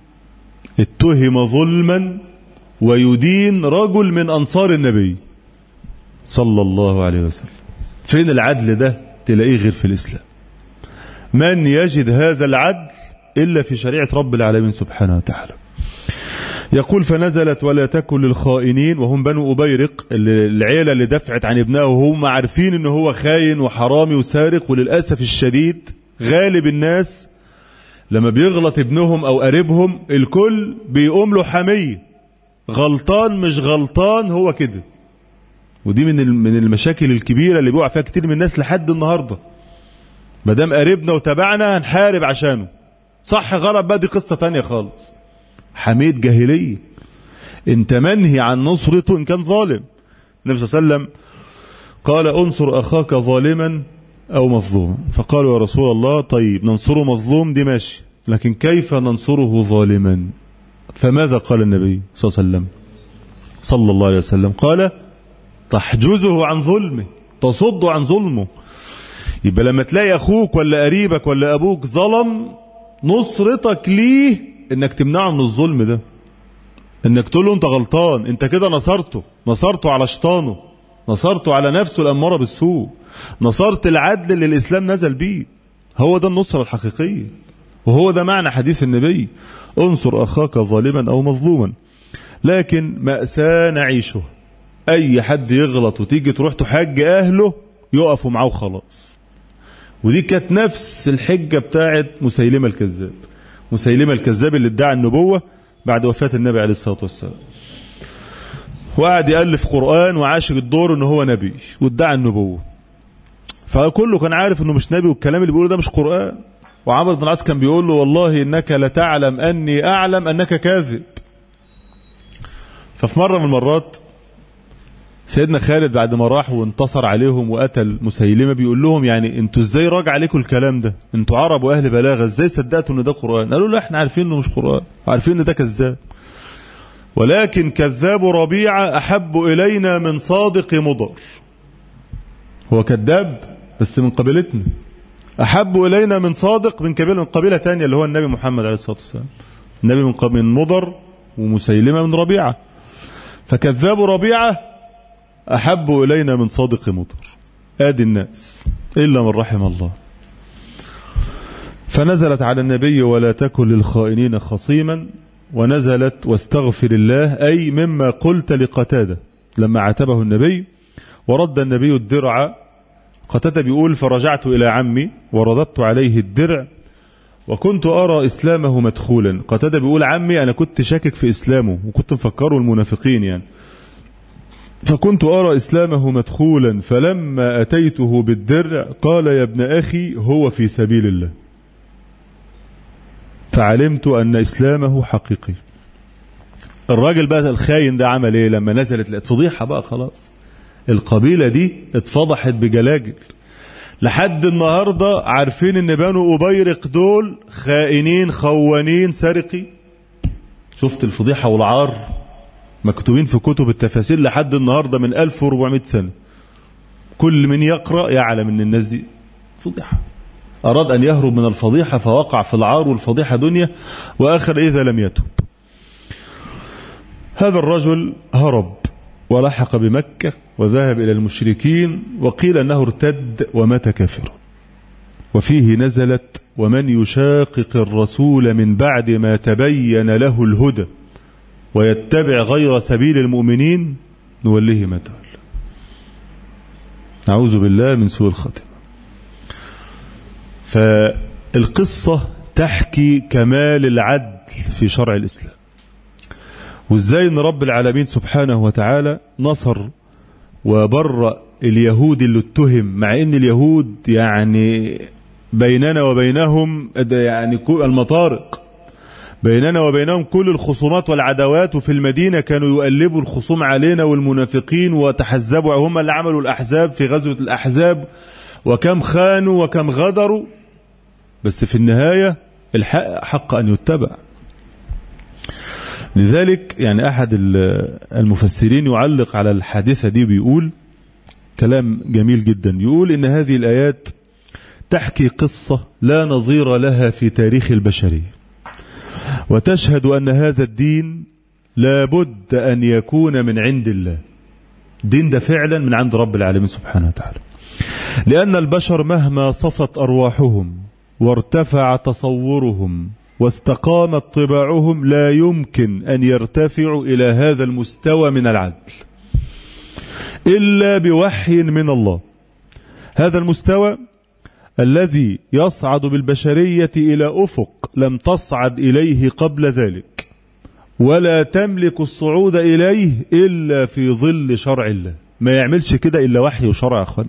اتهم ظلما ويدين رجل من أنصار النبي صلى الله عليه وسلم. فين العدل ده؟ تلاقيه غير في الإسلام. من يجد هذا العدل إلا في شريعة رب العالمين سبحانه وتعالى. يقول فنزلت ولا تكن للخائنين، وهم بنو أبيرق، العيلة اللي دفعت عن ابنها وهم عارفين انه هو خاين وحرامي وسارق. وللأسف الشديد غالب الناس لما بيغلط ابنهم او قريبهم الكل بيقوم له حمية، غلطان مش غلطان هو كده. ودي من من المشاكل الكبيرة اللي بيقع فيها كتير من الناس لحد النهاردة. ما دام قريبنا وتبعنا هنحارب عشانه، صح غلط بقى دي قصة تانية خالص. حميد جاهلية، انت منهي عن نصرته ان كان ظالم. النبي صلى الله عليه وسلم قال انصر اخاك ظالما او مظلوما. فقالوا يا رسول الله طيب ننصره مظلوم دي ماشي، لكن كيف ننصره ظالما؟ فماذا قال النبي صلى الله عليه وسلم صلى الله عليه وسلم؟ قال تحجزه عن ظلمه، تصد عن ظلمه. يبقى لما تلاقي اخوك ولا قريبك ولا ابوك ظلم، نصرتك ليه انك تمنعه من الظلم ده، انك تقول له انت غلطان، انت كده نصرته نصرته على شيطانه، نصرته على نفسه الاماره بالسوء، نصرت العدل اللي الاسلام نزل بيه. هو ده النصرة الحقيقية، وهو ده معنى حديث النبي انصر اخاك ظالما او مظلوما. لكن مأساة نعيشه، اي حد يغلط وتيجي تروح تحج اهله يقفوا معاه خلاص. ودي كانت نفس الحجة بتاعت مسيلمة الكذاب. مسيلمة الكذاب اللي ادعى النبوة بعد وفاة النبي عليه الصلاة والسلام، وقعد يألف قرآن وعاشق الدور انه هو نبي وادعى النبوة. فكله كان عارف انه مش نبي، والكلام اللي بيقوله ده مش قرآن. وعمرو بن العاص كان بيقول له والله إنك لتعلم أني أعلم أنك كاذب. ففي مرة من المرات سيدنا خالد بعد ما راح وانتصر عليهم وقتل مسيلمة بيقول لهم يعني انتوا ازاي راجع عليكم الكلام ده؟ انتوا عرب واهل بلاغة، ازاي صدقتوا ان ده قرآن؟ قالوا له احنا عارفين انه مش قرآن، عارفين ان ده كذاب، ولكن كذاب ربيعة احب الينا من صادق مضر. هو كذاب بس من قبيلتنا، احب الينا من صادق من قبيلة من قبيلة تانية اللي هو النبي محمد عليه الصلاة والسلام. النبي من قبيل مضر ومسيلمة من ربيعة، فكذاب ربيعة أحب إلينا من صادق مضر. آدي الناس إلا من رحم الله. فنزلت على النبي ولا تكن للخائنين خصيما، ونزلت واستغفر الله، أي مما قلت لقتادة لما عاتبه النبي ورد النبي الدرع. قتادة بيقول فرجعت إلى عمي ورددت عليه الدرع وكنت أرى إسلامه مدخولا. قتادة بيقول عمي أنا كنت شاكك في إسلامه وكنت مفكره المنافقين يعني، فكنت أرى إسلامه مدخولا، فلما أتيته بالدرع قال يا ابن أخي هو في سبيل الله، فعلمت أن إسلامه حقيقي. الراجل بقى الخاين ده عمل إيه لما نزلت؟ لقيت فضيحة بقى خلاص، القبيلة دي اتفضحت بجلاجل. لحد النهاردة عارفين ان بنو أبيرق دول خائنين خوانين سرقي. شفت الفضيحة والعار مكتوبين في كتب التفاسير لحد النهاردة من ألف وأربعمائة سنة. كل من يقرأ يعلم ان الناس دي فضيحة. أراد أن يهرب من الفضيحة فوقع في العار، والفضيحة دنيا وآخر إذا لم يتب. هذا الرجل هرب ولحق بمكة وذهب إلى المشركين، وقيل أنه ارتد ومات كافرا. وفيه نزلت ومن يشاقق الرسول من بعد ما تبين له الهدى ويتبع غير سبيل المؤمنين نوله ما تولى. نعوذ بالله من سوء الخاتمة. فالقصة تحكي كمال العدل في شرع الإسلام، وازاي ان رب العالمين سبحانه وتعالى نصر وبرأ اليهود اللي اتهم، مع ان اليهود يعني بيننا وبينهم يعني المطارق، بيننا وبينهم كل الخصومات والعداوات، وفي المدينة كانوا يقلبوا الخصوم علينا والمنافقين وتحزبوا، هم اللي عملوا الأحزاب في غزوة الأحزاب، وكم خانوا وكم غدروا، بس في النهاية الحق حق أن يتبع. لذلك يعني أحد المفسرين يعلق على الحادثة دي بيقول كلام جميل جدا، يقول إن هذه الآيات تحكي قصة لا نظير لها في تاريخ البشرية، وتشهد أن هذا الدين لابد أن يكون من عند الله. الدين ده فعلا من عند رب العالمين سبحانه وتعالى، لأن البشر مهما صفت أرواحهم وارتفع تصورهم واستقامت طباعهم لا يمكن أن يرتفعوا إلى هذا المستوى من العدل إلا بوحي من الله. هذا المستوى الذي يصعد بالبشرية إلى أفق لم تصعد إليه قبل ذلك، ولا تملك الصعود إليه إلا في ظل شرع الله. ما يعملش كده إلا وحي وشرع. أخوان،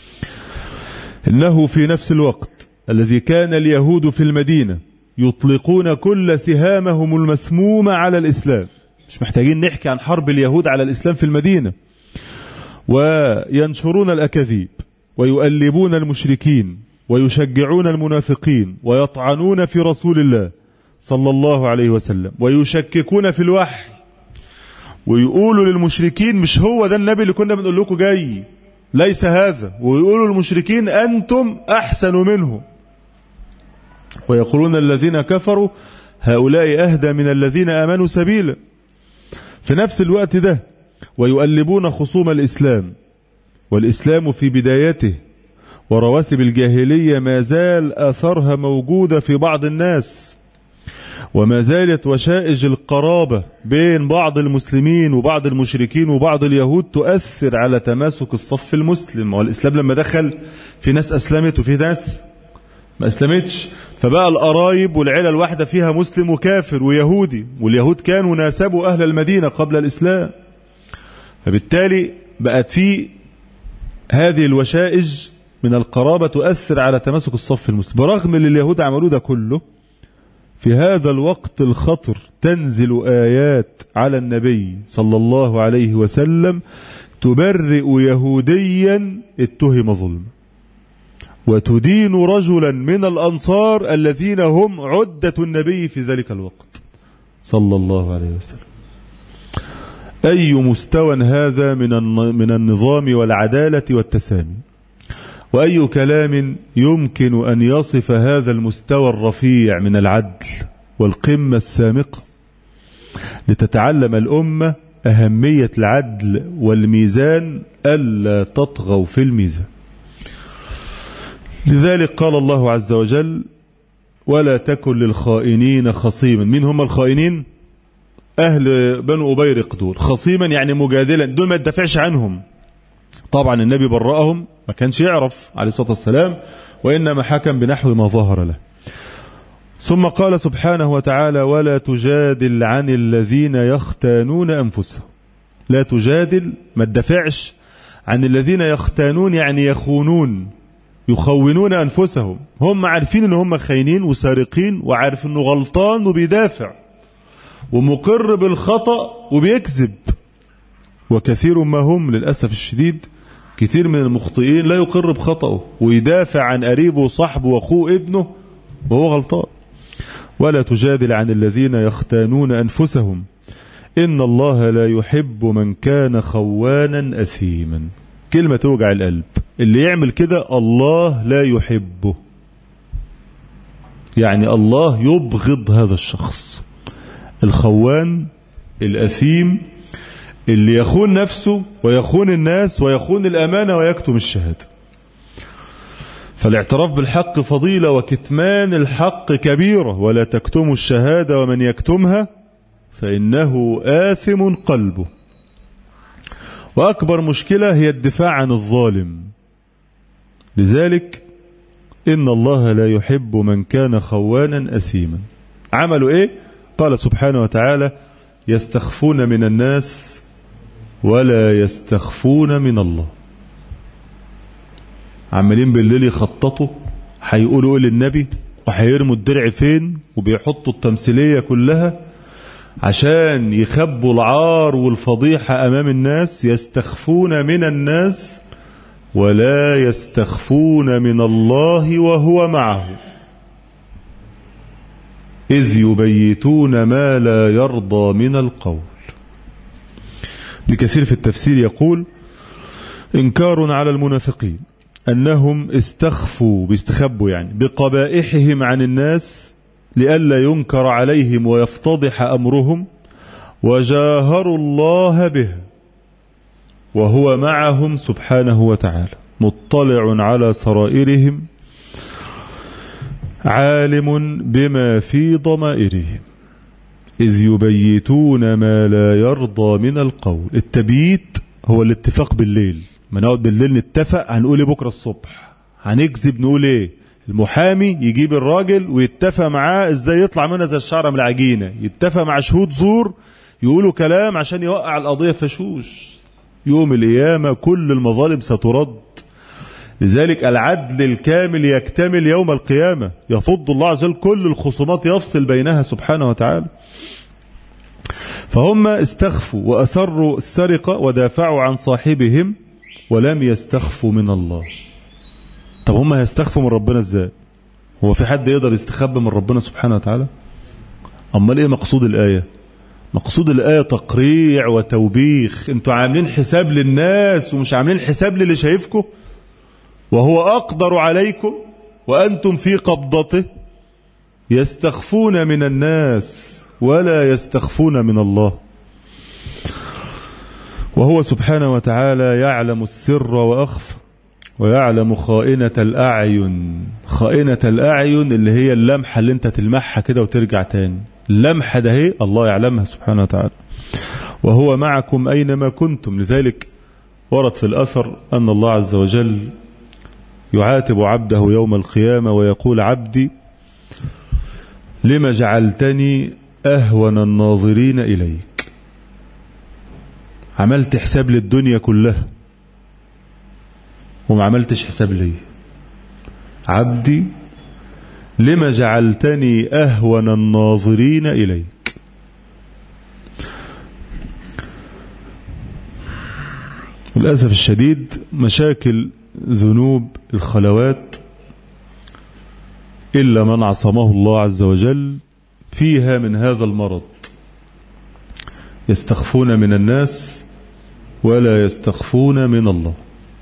إنه في نفس الوقت الذي كان اليهود في المدينة يطلقون كل سهامهم المسمومة على الإسلام، مش محتاجين نحكي عن حرب اليهود على الإسلام في المدينة، وينشرون الأكاذيب ويؤلبون المشركين ويشجعون المنافقين ويطعنون في رسول الله صلى الله عليه وسلم ويشككون في الوحي، ويقولوا للمشركين مش هو ده النبي اللي كنا بنقول لكم جاي، ليس هذا، ويقولوا للمشركين أنتم أحسن منه، ويقولون الذين كفروا هؤلاء أهدى من الذين آمنوا سبيلا. في نفس الوقت ده ويؤلبون خصوم الإسلام، والإسلام في بدايته ورواسب الجاهلية ما زال آثارها موجودة في بعض الناس، وما زالت وشائج القرابة بين بعض المسلمين وبعض المشركين وبعض اليهود تؤثر على تماسك الصف المسلم. والإسلام لما دخل في ناس أسلمت وفي ناس ما أسلمتش، فبقى القرايب والعيلة الواحدة فيها مسلم وكافر ويهودي، واليهود كانوا ناسبوا أهل المدينة قبل الإسلام، فبالتالي بقت في هذه الوشائج من القرابة تؤثر على تماسك الصف المسلم. برغم اللي اليهود عملوه ده كله، في هذا الوقت الخطر تنزل آيات على النبي صلى الله عليه وسلم تبرئ يهوديا اتهم ظلم، وتدين رجلا من الأنصار الذين هم عدة النبي في ذلك الوقت صلى الله عليه وسلم. أي مستوى هذا من من النظام والعدالة والتسامي، وأي كلام يمكن أن يصف هذا المستوى الرفيع من العدل والقمة السامقة، لتتعلم الأمة أهمية العدل والميزان، ألا تطغوا في الميزان. لذلك قال الله عز وجل: ولا تكن للخائنين خصيما. مين هم الخائنين؟ أهل بنو أبيرق دول. خصيما يعني مجادلا، دول ما تدافعش عنهم. طبعا النبي برأهم، ما كانش يعرف عليه الصلاة والسلام، وإنما حكم بنحو ما ظهر له. ثم قال سبحانه وتعالى: ولا تجادل عن الذين يختانون أنفسهم. لا تجادل، ما تدافعش عن الذين يختانون يعني يخونون، يخونون أنفسهم. هم عارفين ان هم خاينين وسارقين، وعارف انه غلطان وبيدافع ومقر بالخطأ وبيكذب. وكثير ما هم للأسف الشديد، كثير من المخطئين لا يقر بخطأه ويدافع عن قريبه وصاحبه واخوه ابنه وهو غلطان. ولا تجادل عن الذين يختانون أنفسهم إن الله لا يحب من كان خوانا أثيما. كلمة توجع القلب. اللي يعمل كده الله لا يحبه، يعني الله يبغض هذا الشخص. الخوان الأثيم اللي يخون نفسه ويخون الناس ويخون الأمانة ويكتم الشهادة. فالاعتراف بالحق فضيلة، وكتمان الحق كبيرة. ولا تكتموا الشهادة ومن يكتمها فإنه آثم قلبه. وأكبر مشكلة هي الدفاع عن الظالم. لذلك إن الله لا يحب من كان خوانا أثيما. عملوا إيه؟ قال سبحانه وتعالى: يستخفون من الناس ولا يستخفون من الله. عمالين بالليل يخططوا هيقولوا إيه للنبي، وهيرموا الدرع فين، وبيحطوا التمثيلية كلها عشان يخبوا العار والفضيحة أمام الناس. يستخفون من الناس ولا يستخفون من الله وهو معه إذ يبيتون ما لا يرضى من القول. لكثير في التفسير يقول: إنكار على المنافقين أنهم استخفوا، بيستخبوا يعني بقبائحهم عن الناس لئلا ينكر عليهم ويفتضح أمرهم، وجاهروا الله به وهو معهم سبحانه وتعالى مطلع على سرائرهم عالم بما في ضمائرهم إذ يبيتون ما لا يرضى من القول. التبييت هو الاتفاق بالليل، ما نقعد بالليل نتفق هنقول ايه بكرة الصبح، هنكذب نقول ايه. المحامي يجيب الراجل ويتفق معاه ازاي يطلع منها زي الشعرة من العجينة، يتفق مع شهود زور يقولوا كلام عشان يوقع القضية فشوش. يوم القيامة كل المظالم سترد. لذلك العدل الكامل يكتمل يوم القيامة، يفض الله عز وجل كل الخصومات، يفصل بينها سبحانه وتعالى. فهم استخفوا وأسروا السرقة ودافعوا عن صاحبهم ولم يستخفوا من الله. طب هم هيستخفوا من ربنا ازاي؟ هو في حد يقدر يستخبى من ربنا سبحانه وتعالى؟ أمال ايه مقصود الآية؟ مقصود الآية تقريع وتوبيخ. انتوا عاملين حساب للناس ومش عاملين حساب للي شايفكم، وهو أقدر عليكم وأنتم في قبضته. يستخفون من الناس ولا يستخفون من الله، وهو سبحانه وتعالى يعلم السر وأخفى ويعلم خائنة الأعين. خائنة الأعين اللي هي اللمحة اللي انت تلمحها كده وترجع تاني، اللمحة ده هي الله يعلمها سبحانه وتعالى. وهو معكم أينما كنتم. لذلك ورد في الأثر أن الله عز وجل يعاتب عبده يوم القيامة ويقول: عبدي لما جعلتني أهون الناظرين إليك. عملت حساب للدنيا كلها وما عملتش حساب لي. عبدي لما جعلتني أهون الناظرين إليك. للأسف الشديد مشاكل ذنوب الخلوات إلا من عصمه الله عز وجل فيها من هذا المرض، يستخفون من الناس ولا يستخفون من الله.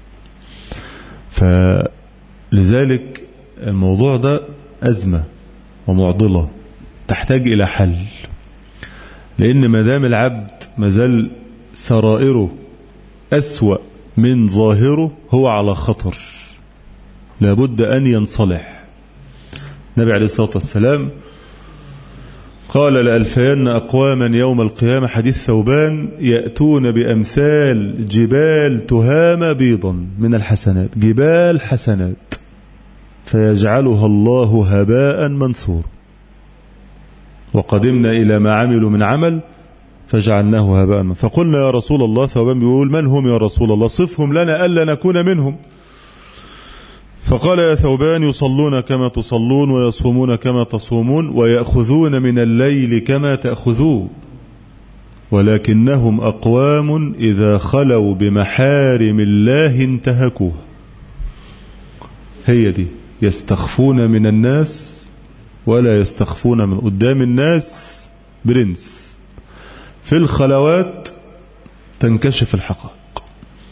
فلذلك الموضوع ده أزمة ومعضلة تحتاج إلى حل، لأن ما دام العبد مازال سرائره أسوأ من ظاهره هو على خطر، لابد أن ينصلح. النبي عليه الصلاة والسلام قال: لألفين أقواما يوم القيامة، حديث ثوبان، يأتون بأمثال جبال تهامة بيضا من الحسنات، جبال حسنات، فيجعلها الله هباء منثورا. وقدمنا إلى ما عملوا من عمل فجعلناه هباء منثورا. فقلنا يا رسول الله، ثوبان بيقول: من هم يا رسول الله؟ صفهم لنا ألا نكون منهم. فقال: يا ثوبان، يصلون كما تصلون ويصومون كما تصومون ويأخذون من الليل كما تأخذون، ولكنهم أقوام إذا خلوا بمحارم الله انتهكوها. هي دي، يستخفون من الناس ولا يستخفون من قدام الناس. برنس في الخلوات تنكشف الحقائق.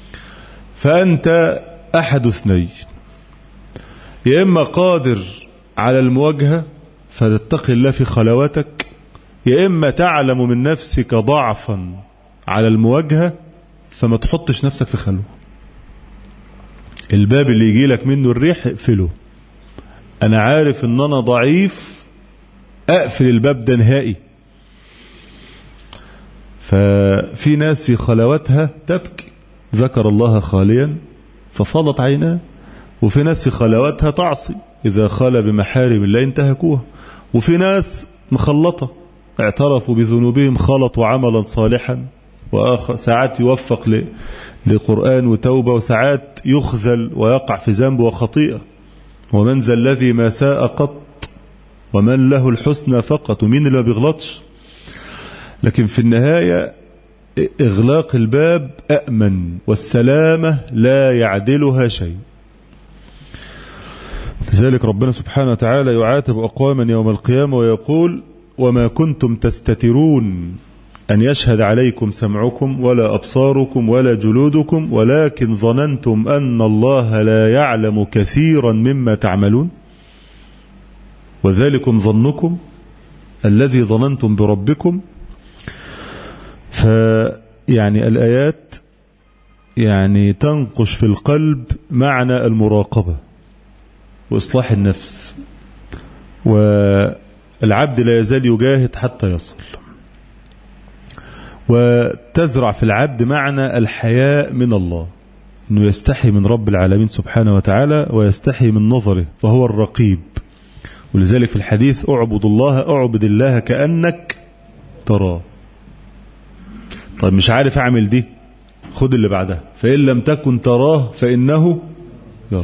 فأنت أحد اثنين: يا إما قادر على المواجهة فتتقي الله في خلواتك، يا إما تعلم من نفسك ضعفا على المواجهة فما تحطش نفسك في خلوة. الباب اللي يجي لك منه الريح اقفله. أنا عارف إن أنا ضعيف، أقفل الباب ده نهائي. ففي ناس في خلواتها تبكي، ذكر الله خاليا ففاضت عيناه. وفي ناس في خلواتها تعصي، إذا خال بمحارم الله انتهكوها. وفي ناس مخلطة، اعترفوا بذنوبهم، خلطوا عملا صالحا وآخر، ساعات يوفق لقرآن وتوبة، وساعات يخزل ويقع في ذنب وخطيئة. ومن ذا الذي ما ساء قط ومن له الحسنى فقط. ومين اللي ما بيغلطش؟ لكن في النهاية إغلاق الباب أأمن، والسلامة لا يعدلها شيء. لذلك ربنا سبحانه وتعالى يعاتب أقواما يوم القيامة ويقول: وما كنتم تستترون أن يشهد عليكم سمعكم ولا أبصاركم ولا جلودكم ولكن ظننتم أن الله لا يعلم كثيرا مما تعملون وذلكم ظنكم الذي ظننتم بربكم. فيعني الآيات يعني تنقش في القلب معنى المراقبة وإصلاح النفس، والعبد لا يزال يجاهد حتى يصل. وتزرع في العبد معنى الحياء من الله، أنه يستحي من رب العالمين سبحانه وتعالى ويستحي من نظره، فهو الرقيب. ولذلك في الحديث: اعبد الله اعبد الله كأنك تراه. طيب مش عارف أعمل دي، خد اللي بعدها: فإن لم تكن تراه فإنه يراك.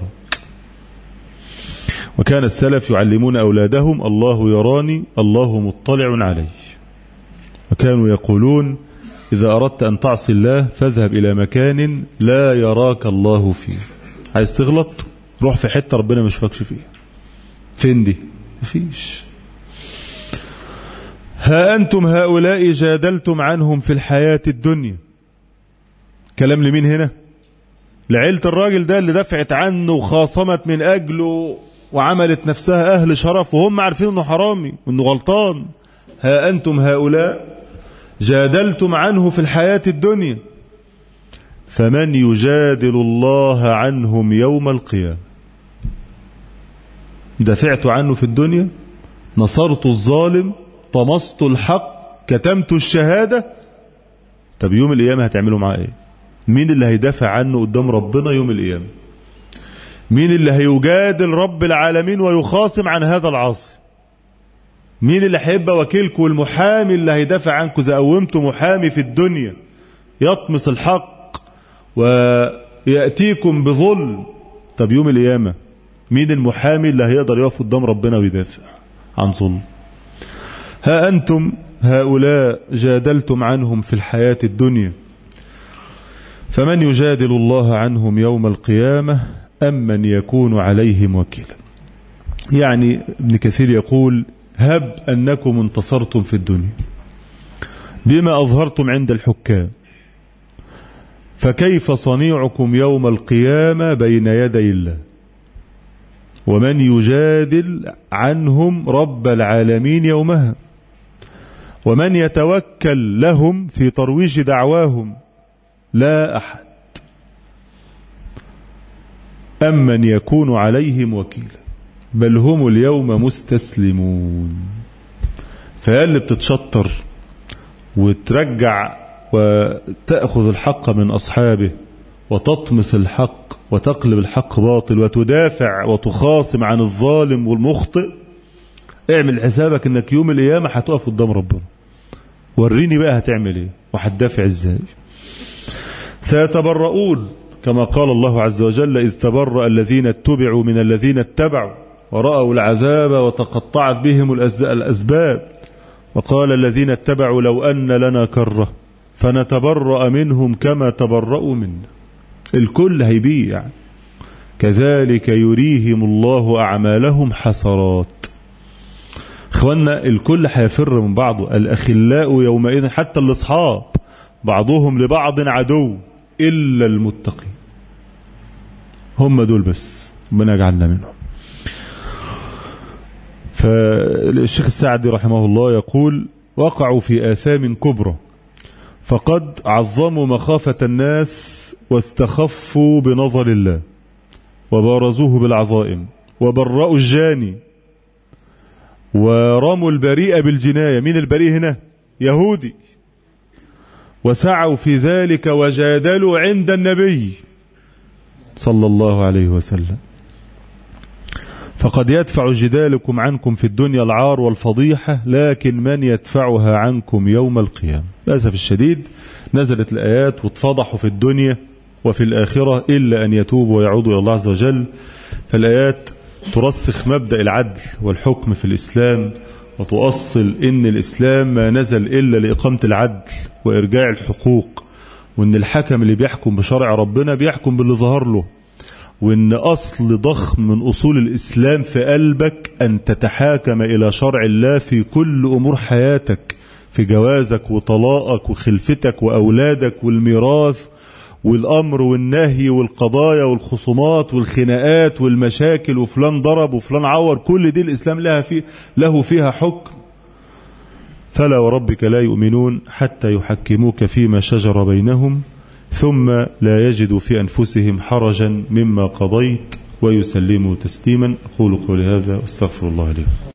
وكان السلف يعلمون أولادهم: الله يراني الله مطلع علي. وكانوا يقولون: إذا أردت أن تعصي الله فاذهب إلى مكان لا يراك الله فيه. عايز تغلط؟ روح في حتة ربنا ما يشوفكش فيها. فين دي؟ مفيش. ها أنتم هؤلاء جادلتم عنهم في الحياة الدنيا. كلام لمين هنا؟ لعيلة الراجل ده اللي دفعت عنه وخاصمت من أجله وعملت نفسها أهل شرف وهم عارفين أنه حرامي وأنه غلطان. ها أنتم هؤلاء جادلتم عنه في الحياة الدنيا فمن يجادل الله عنهم يوم القيامة. دفعت عنه في الدنيا، نصرت الظالم، طمست الحق، كتمت الشهادة. طب يوم القيامة هتعملوا معاه ايه؟ مين اللي هيدافع عنه قدام ربنا يوم القيامة؟ مين اللي هيجادل رب العالمين ويخاصم عن هذا العاصي؟ مين اللي هيبقى وكيلكم والمحامي اللي هيدافع عنكم؟ إذا قومتوا محامي في الدنيا يطمس الحق ويأتيكم بظلم، طب يوم القيامة مين المحامي اللي هيقدر يقف قدام ربنا ويدافع عن ظلم؟ ها أنتم هؤلاء جادلتم عنهم في الحياة الدنيا، فمن يجادل الله عنهم يوم القيامة أم من يكون عليهم وكيلا. يعني ابن كثير يقول هب أنكم انتصرتم في الدنيا بما أظهرتم عند الحكام، فكيف صنيعكم يوم القيامة بين يدي الله؟ ومن يجادل عنهم رب العالمين يومها؟ ومن يتوكل لهم في ترويج دعواهم؟ لا أحد. أم من يكون عليهم وكيلا بل هم اليوم مستسلمون. فهي اللي بتتشطر وترجع وتأخذ الحق من أصحابه وتطمس الحق وتقلب الحق باطل وتدافع وتخاصم عن الظالم والمخطئ، اعمل حسابك انك يوم القيامة هتقف قدام ربنا. وريني بقى هتعمل ايه وهتدافع ازاي. سيتبرؤون كما قال الله عز وجل إذ تبرأ الذين اتبعوا من الذين اتبعوا ورأوا العذاب وتقطعت بهم الأسباب وقال الذين اتبعوا لو أن لنا كرة فنتبرأ منهم كما تبرأوا منا. الكل هيبيع. كذلك يريهم الله أعمالهم حسرات. اخوانا الكل هيفر من بعضه. الأخلاء يومئذ حتى الأصحاب بعضهم لبعض عدو إلا المتقين. هم دول بس ربنا يجعلنا منهم. فالشيخ السعدي رحمه الله يقول وقعوا في آثام كبرى فقد عظموا مخافة الناس واستخفوا بنظر الله وبارزوه بالعظائم وبرأوا الجاني ورموا البريء بالجناية. مين البريء هنا؟ يهودي. وسعوا في ذلك وجادلوا عند النبي صلى الله عليه وسلم. فقد يدفع جدالكم عنكم في الدنيا العار والفضيحة لكن من يدفعها عنكم يوم القيامة. للأسف الشديد نزلت الآيات واتفضحوا في الدنيا وفي الآخرة إلا أن يتوبوا ويعودوا إلى الله عز وجل. فالآيات ترسخ مبدأ العدل والحكم في الإسلام وتؤصل إن الإسلام ما نزل إلا لإقامة العدل وإرجاع الحقوق، وإن الحكم اللي بيحكم بشرع ربنا بيحكم باللي ظهر له، وإن أصل ضخم من أصول الإسلام في قلبك أن تتحاكم إلى شرع الله في كل أمور حياتك، في جوازك وطلاقك وخلفتك وأولادك والميراث والأمر والنهي والقضايا والخصومات والخناقات والمشاكل وفلان ضرب وفلان عور. كل دي الإسلام لها في له فيها حكم. فلا وربك لا يؤمنون حتى يحكموك فيما شجر بينهم ثم لا يجدوا في أنفسهم حرجا مما قضيت ويسلموا تسليما. أقول قولي هذا واستغفر الله لي.